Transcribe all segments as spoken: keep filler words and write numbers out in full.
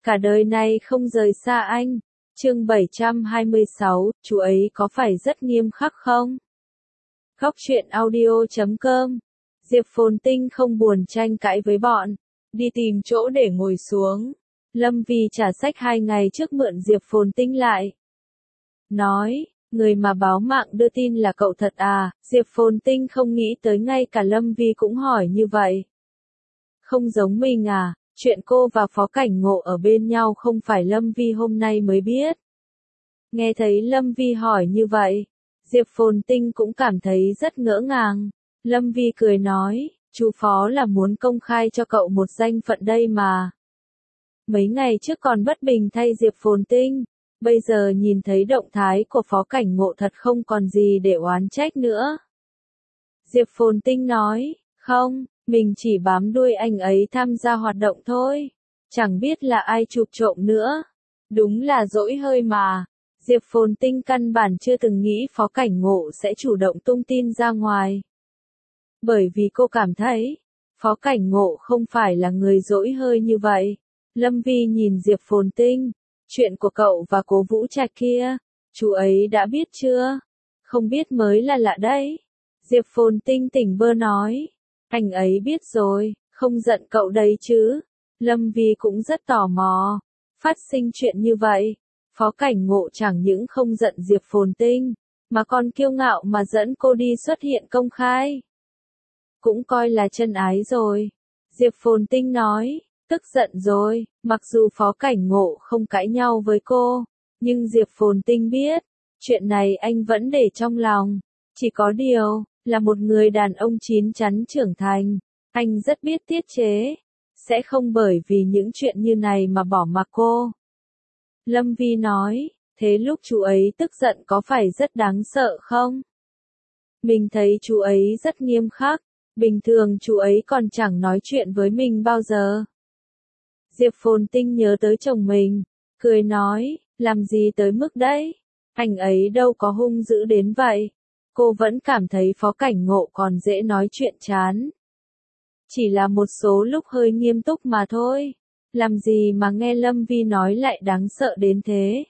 cả đời này không rời xa anh. Chương bảy trăm hai mươi sáu, chú ấy có phải rất nghiêm khắc không? Góc truyện audio chấm com. Diệp Phồn Tinh không buồn tranh cãi với bọn, đi tìm chỗ để ngồi xuống. Lâm Vi trả sách hai ngày trước mượn Diệp Phồn Tinh lại. Nói, người mà báo mạng đưa tin là cậu thật à? Diệp Phồn Tinh không nghĩ tới ngay cả Lâm Vi cũng hỏi như vậy. Không giống mình à, chuyện cô và Phó Cảnh Ngộ ở bên nhau không phải Lâm Vi hôm nay mới biết. Nghe thấy Lâm Vi hỏi như vậy, Diệp Phồn Tinh cũng cảm thấy rất ngỡ ngàng. Lâm Vi cười nói, chú Phó là muốn công khai cho cậu một danh phận đây mà. Mấy ngày trước còn bất bình thay Diệp Phồn Tinh, bây giờ nhìn thấy động thái của Phó Cảnh Ngộ thật không còn gì để oán trách nữa. Diệp Phồn Tinh nói, không, mình chỉ bám đuôi anh ấy tham gia hoạt động thôi, chẳng biết là ai chụp trộm nữa. Đúng là dỗi hơi mà. Diệp Phồn Tinh căn bản chưa từng nghĩ Phó Cảnh Ngộ sẽ chủ động tung tin ra ngoài. Bởi vì cô cảm thấy, Phó Cảnh Ngộ không phải là người dỗi hơi như vậy. Lâm Vi nhìn Diệp Phồn Tinh, chuyện của cậu và Cố Vũ Trạch kia, chú ấy đã biết chưa? Không biết mới là lạ đấy. Diệp Phồn Tinh tỉnh bơ nói, anh ấy biết rồi, không giận cậu đấy chứ. Lâm Vi cũng rất tò mò, phát sinh chuyện như vậy. Phó Cảnh Ngộ chẳng những không giận Diệp Phồn Tinh, mà còn kiêu ngạo mà dẫn cô đi xuất hiện công khai. Cũng coi là chân ái rồi. Diệp Phồn Tinh nói, tức giận rồi, mặc dù Phó Cảnh Ngộ không cãi nhau với cô, nhưng Diệp Phồn Tinh biết, chuyện này anh vẫn để trong lòng. Chỉ có điều, là một người đàn ông chín chắn trưởng thành, anh rất biết tiết chế, sẽ không bởi vì những chuyện như này mà bỏ mặc cô. Lâm Vi nói, thế lúc chú ấy tức giận có phải rất đáng sợ không? Mình thấy chú ấy rất nghiêm khắc, bình thường chú ấy còn chẳng nói chuyện với mình bao giờ. Diệp Phồn Tinh nhớ tới chồng mình, cười nói, làm gì tới mức đấy, anh ấy đâu có hung dữ đến vậy. Cô vẫn cảm thấy Phó Cảnh Ngộ còn dễ nói chuyện chán. Chỉ là một số lúc hơi nghiêm túc mà thôi. Làm gì mà nghe Lâm Vi nói lại đáng sợ đến thế?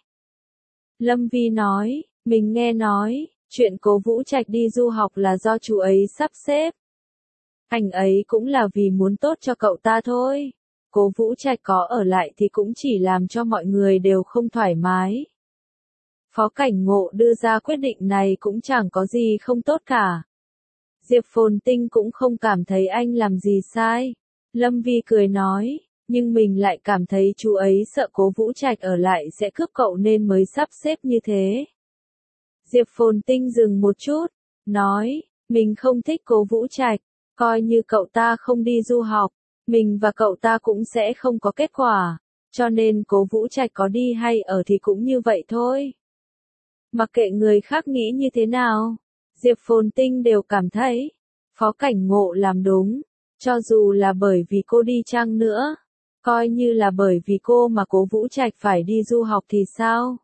Lâm Vi nói, mình nghe nói, chuyện Cố Vũ Trạch đi du học là do chú ấy sắp xếp. Anh ấy cũng là vì muốn tốt cho cậu ta thôi. Cố Vũ Trạch có ở lại thì cũng chỉ làm cho mọi người đều không thoải mái. Phó Cảnh Ngộ đưa ra quyết định này cũng chẳng có gì không tốt cả. Diệp Phồn Tinh cũng không cảm thấy anh làm gì sai. Lâm Vi cười nói, nhưng mình lại cảm thấy chú ấy sợ Cố Vũ Trạch ở lại sẽ cướp cậu nên mới sắp xếp như thế. Diệp Phồn Tinh dừng một chút, nói, mình không thích Cố Vũ Trạch, coi như cậu ta không đi du học, mình và cậu ta cũng sẽ không có kết quả, cho nên Cố Vũ Trạch có đi hay ở thì cũng như vậy thôi. Mặc kệ người khác nghĩ như thế nào, Diệp Phồn Tinh đều cảm thấy, Phó Cảnh Ngộ làm đúng, cho dù là bởi vì cô đi chăng nữa, coi như là bởi vì cô mà Cố Vũ Trạch phải đi du học thì sao?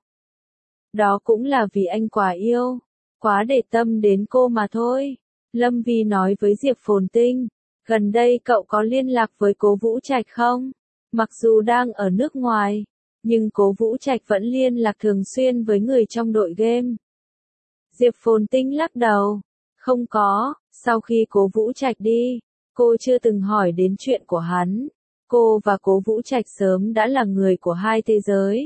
Đó cũng là vì anh quá yêu, quá để tâm đến cô mà thôi. Lâm Vi nói với Diệp Phồn Tinh, gần đây cậu có liên lạc với Cố Vũ Trạch không? Mặc dù đang ở nước ngoài, nhưng Cố Vũ Trạch vẫn liên lạc thường xuyên với người trong đội game. Diệp Phồn Tinh lắc đầu, không có, sau khi Cố Vũ Trạch đi, cô chưa từng hỏi đến chuyện của hắn. Cô và Cố Vũ Trạch sớm đã là người của hai thế giới.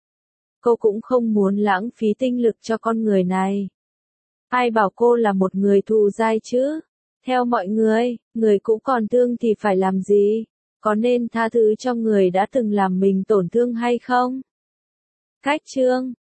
Cô cũng không muốn lãng phí tinh lực cho con người này. Ai bảo cô là một người thù dai chứ? Theo mọi người, người cũ còn thương thì phải làm gì? Có nên tha thứ cho người đã từng làm mình tổn thương hay không? Cách chương